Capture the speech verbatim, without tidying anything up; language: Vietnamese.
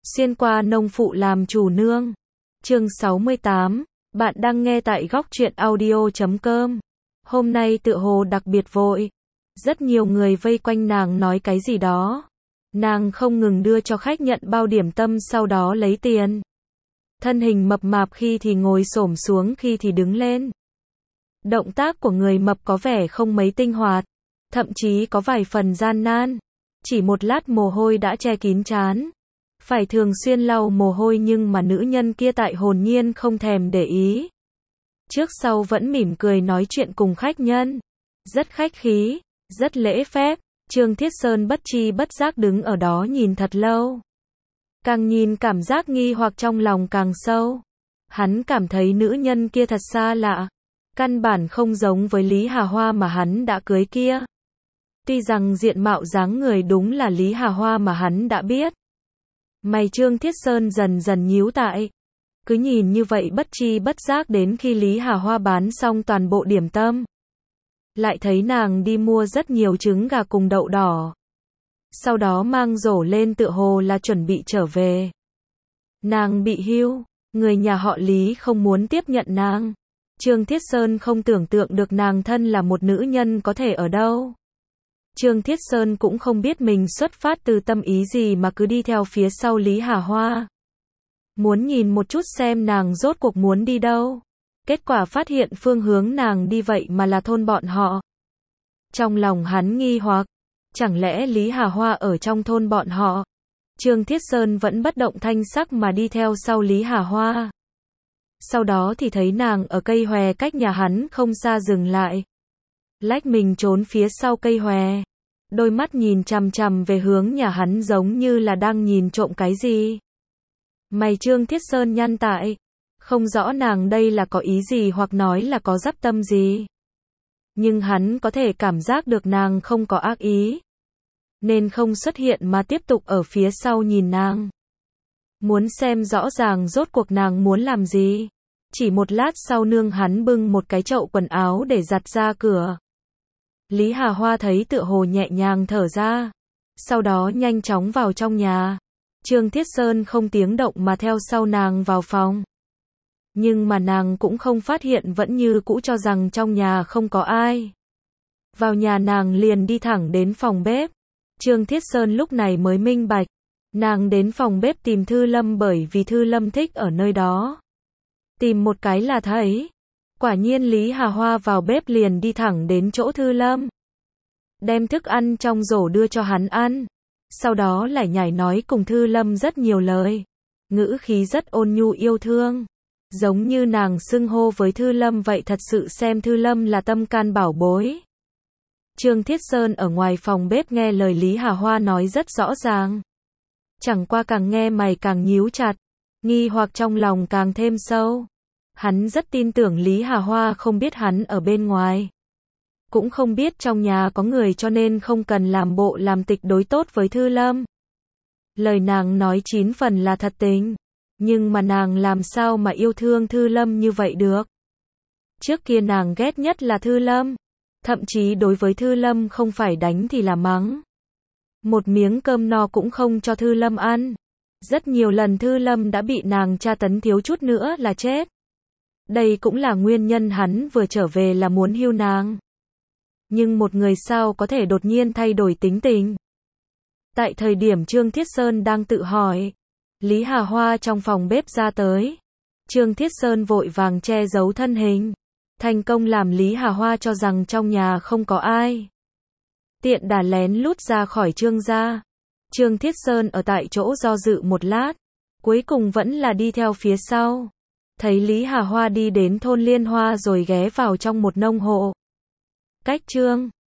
Xuyên qua nông phụ làm chủ nương. Chương sáu mươi tám. Bạn đang nghe tại góc truyện audio chấm com. Hôm nay tựa hồ đặc biệt vội. Rất nhiều người vây quanh nàng nói cái gì đó. Nàng không ngừng đưa cho khách nhận bao điểm tâm, sau đó lấy tiền. Thân hình mập mạp khi thì ngồi xổm xuống, khi thì đứng lên. Động tác của người mập có vẻ không mấy tinh hoạt, thậm chí có vài phần gian nan. Chỉ một lát mồ hôi đã che kín trán. Phải thường xuyên lau mồ hôi, nhưng mà nữ nhân kia tại hồn nhiên không thèm để ý. Trước sau vẫn mỉm cười nói chuyện cùng khách nhân. Rất khách khí, rất lễ phép. Trương Thiết Sơn bất chi bất giác đứng ở đó nhìn thật lâu. Càng nhìn cảm giác nghi hoặc trong lòng càng sâu. Hắn cảm thấy nữ nhân kia thật xa lạ. Căn bản không giống với Lý Hà Hoa mà hắn đã cưới kia. Tuy rằng diện mạo dáng người đúng là Lý Hà Hoa mà hắn đã biết. Mày Trương Thiết Sơn dần dần nhíu lại. Cứ nhìn như vậy bất chi bất giác đến khi Lý Hà Hoa bán xong toàn bộ điểm tâm. Lại thấy nàng đi mua rất nhiều trứng gà cùng đậu đỏ. Sau đó mang rổ lên tựa hồ là chuẩn bị trở về. Nàng bị hưu, người nhà họ Lý không muốn tiếp nhận nàng. Trương Thiết Sơn không tưởng tượng được nàng thân là một nữ nhân có thể ở đâu. Trương Thiết Sơn cũng không biết mình xuất phát từ tâm ý gì mà cứ đi theo phía sau Lý Hà Hoa. Muốn nhìn một chút xem nàng rốt cuộc muốn đi đâu. Kết quả phát hiện phương hướng nàng đi vậy mà là thôn bọn họ. Trong lòng hắn nghi hoặc, chẳng lẽ Lý Hà Hoa ở trong thôn bọn họ? Trương Thiết Sơn vẫn bất động thanh sắc mà đi theo sau Lý Hà Hoa. Sau đó thì thấy nàng ở cây hòe cách nhà hắn không xa dừng lại. Lách mình trốn phía sau cây hòe. Đôi mắt nhìn chằm chằm về hướng nhà hắn giống như là đang nhìn trộm cái gì. Mày Trương Thiết Sơn nhăn tại. Không rõ nàng đây là có ý gì hoặc nói là có dắp tâm gì. Nhưng hắn có thể cảm giác được nàng không có ác ý. Nên không xuất hiện mà tiếp tục ở phía sau nhìn nàng. Muốn xem rõ ràng rốt cuộc nàng muốn làm gì. Chỉ một lát sau nương hắn bưng một cái chậu quần áo để giặt ra cửa. Lý Hà Hoa thấy tựa hồ nhẹ nhàng thở ra. Sau đó nhanh chóng vào trong nhà. Trương Thiết Sơn không tiếng động mà theo sau nàng vào phòng. Nhưng mà nàng cũng không phát hiện, vẫn như cũ cho rằng trong nhà không có ai. Vào nhà nàng liền đi thẳng đến phòng bếp. Trương Thiết Sơn lúc này mới minh bạch. Nàng đến phòng bếp tìm Thư Lâm bởi vì Thư Lâm thích ở nơi đó. Tìm một cái là thấy. Quả nhiên Lý Hà Hoa vào bếp liền đi thẳng đến chỗ Thư Lâm. Đem thức ăn trong rổ đưa cho hắn ăn. Sau đó lại nhảy nói cùng Thư Lâm rất nhiều lời. Ngữ khí rất ôn nhu yêu thương. Giống như nàng xưng hô với Thư Lâm vậy, thật sự xem Thư Lâm là tâm can bảo bối. Trương Thiết Sơn ở ngoài phòng bếp nghe lời Lý Hà Hoa nói rất rõ ràng. Chẳng qua càng nghe mày càng nhíu chặt. Nghi hoặc trong lòng càng thêm sâu. Hắn rất tin tưởng Lý Hà Hoa không biết hắn ở bên ngoài. Cũng không biết trong nhà có người, cho nên không cần làm bộ làm tịch đối tốt với Thư Lâm. Lời nàng nói chín phần là thật tình. Nhưng mà nàng làm sao mà yêu thương Thư Lâm như vậy được? Trước kia nàng ghét nhất là Thư Lâm. Thậm chí đối với Thư Lâm không phải đánh thì là mắng. Một miếng cơm no cũng không cho Thư Lâm ăn. Rất nhiều lần Thư Lâm đã bị nàng tra tấn thiếu chút nữa là chết. Đây cũng là nguyên nhân hắn vừa trở về là muốn hưu nàng. Nhưng một người sao có thể đột nhiên thay đổi tính tình? Tại thời điểm Trương Thiết Sơn đang tự hỏi, Lý Hà Hoa trong phòng bếp ra tới. Trương Thiết Sơn vội vàng che giấu thân hình. Thành công làm Lý Hà Hoa cho rằng trong nhà không có ai. Tiện đà lén lút ra khỏi Trương gia. Trương Thiết Sơn ở tại chỗ do dự một lát. Cuối cùng vẫn là đi theo phía sau. Thấy Lý Hà Hoa đi đến thôn Liên Hoa rồi ghé vào trong một nông hộ. Cách Trương